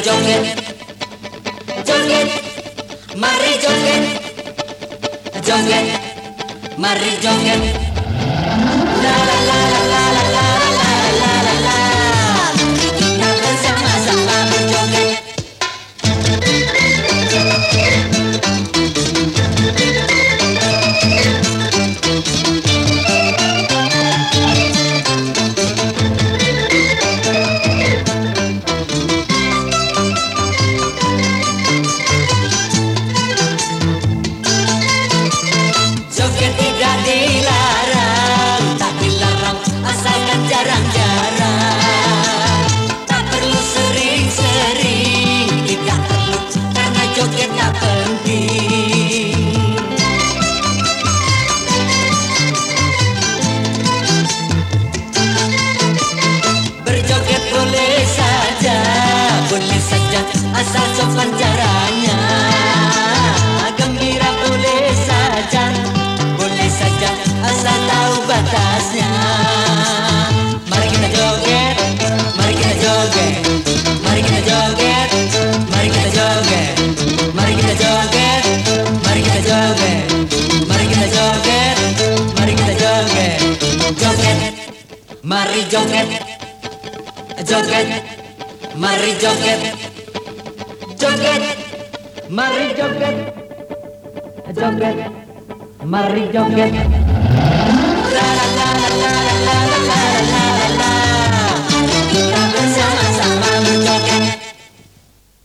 joget, joget, mari joget, joget, mari joget. La la la la la la la la la la. Kita bersama-sama berjoget. Joget tidak dilarang, tak dilarang asalkan jarang-jarang. Tak perlu sering-sering, tidak perlu karena joget tak penting. Berjoget boleh saja asal sopan caranya. Gembira boleh saja asal tahu batasnya. Mari kita joget, mari kita joget, mari kita joget, mari kita joget, mari kita joget, mari kita joget, mari kita joget, mari kita joget, joget, mari joget, joget, mari joget, joget, mari joget, joget, mari joget. La la la la la la la.